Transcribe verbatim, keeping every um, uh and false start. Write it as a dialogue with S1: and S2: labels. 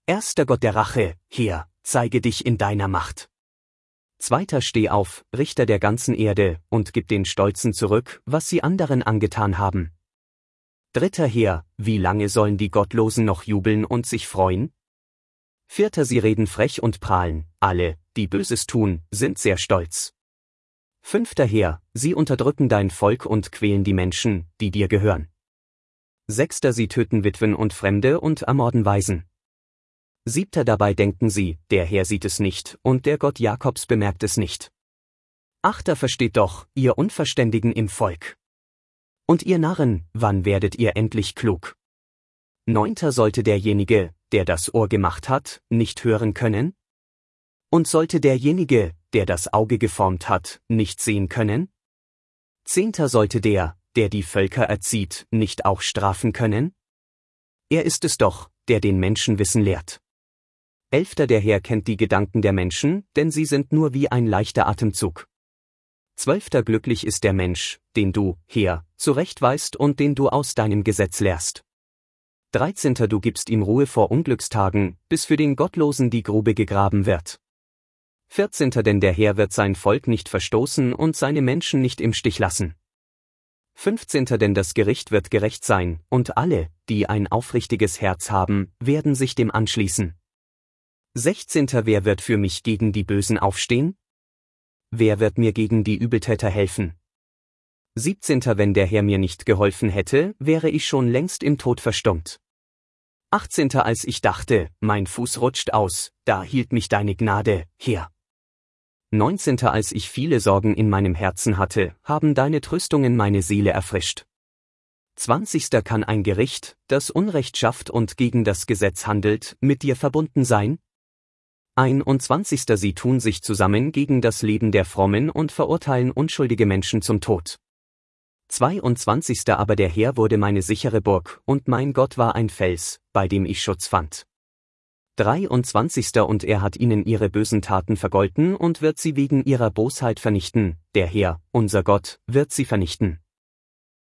S1: Erster Gott der Rache, Herr, zeige dich in deiner Macht. Zweiter Steh auf, Richter der ganzen Erde, und gib den Stolzen zurück, was sie anderen angetan haben. Dritter Herr, wie lange sollen die Gottlosen noch jubeln und sich freuen? Vierter sie reden frech und prahlen, alle, die Böses tun, sind sehr stolz. Fünfter Herr, sie unterdrücken dein Volk und quälen die Menschen, die dir gehören. Sechster sie töten Witwen und Fremde und ermorden Waisen. Siebter dabei denken sie, der Herr sieht es nicht, und der Gott Jakobs bemerkt es nicht. Achter versteht doch, ihr Unverständigen im Volk. Und ihr Narren, wann werdet ihr endlich klug? Neunter sollte derjenige, der das Ohr gemacht hat, nicht hören können? Und sollte derjenige, der das Auge geformt hat, nicht sehen können? Zehnter sollte der, der die Völker erzieht, nicht auch strafen können? Er ist es doch, der den Menschen Wissen lehrt. Elfter der Herr kennt die Gedanken der Menschen, denn sie sind nur wie ein leichter Atemzug. Zwölfter glücklich ist der Mensch, den du, Herr, zurechtweist und den du aus deinem Gesetz lehrst. Dreizehnter du gibst ihm Ruhe vor Unglückstagen, bis für den Gottlosen die Grube gegraben wird. Vierzehnter denn der Herr wird sein Volk nicht verstoßen und seine Menschen nicht im Stich lassen. Fünfzehnter denn das Gericht wird gerecht sein, und alle, die ein aufrichtiges Herz haben, werden sich dem anschließen. Sechzehnter wer wird für mich gegen die Bösen aufstehen? Wer wird mir gegen die Übeltäter helfen? Siebzehnter wenn der Herr mir nicht geholfen hätte, wäre ich schon längst im Tod verstummt. Achtzehnter als ich dachte, mein Fuß rutscht aus, da hielt mich deine Gnade, Herr. Neunzehnter als ich viele Sorgen in meinem Herzen hatte, haben deine Tröstungen meine Seele erfrischt. Zwanzigster kann ein Gericht, das Unrecht schafft und gegen das Gesetz handelt, mit dir verbunden sein? Einundzwanzigster sie tun sich zusammen gegen das Leben der Frommen und verurteilen unschuldige Menschen zum Tod. Zweiundzwanzigster aber der Herr wurde meine sichere Burg, und mein Gott war ein Fels, bei dem ich Schutz fand. Dreiundzwanzigster und er hat ihnen ihre bösen Taten vergolten und wird sie wegen ihrer Bosheit vernichten, der Herr, unser Gott, wird sie vernichten.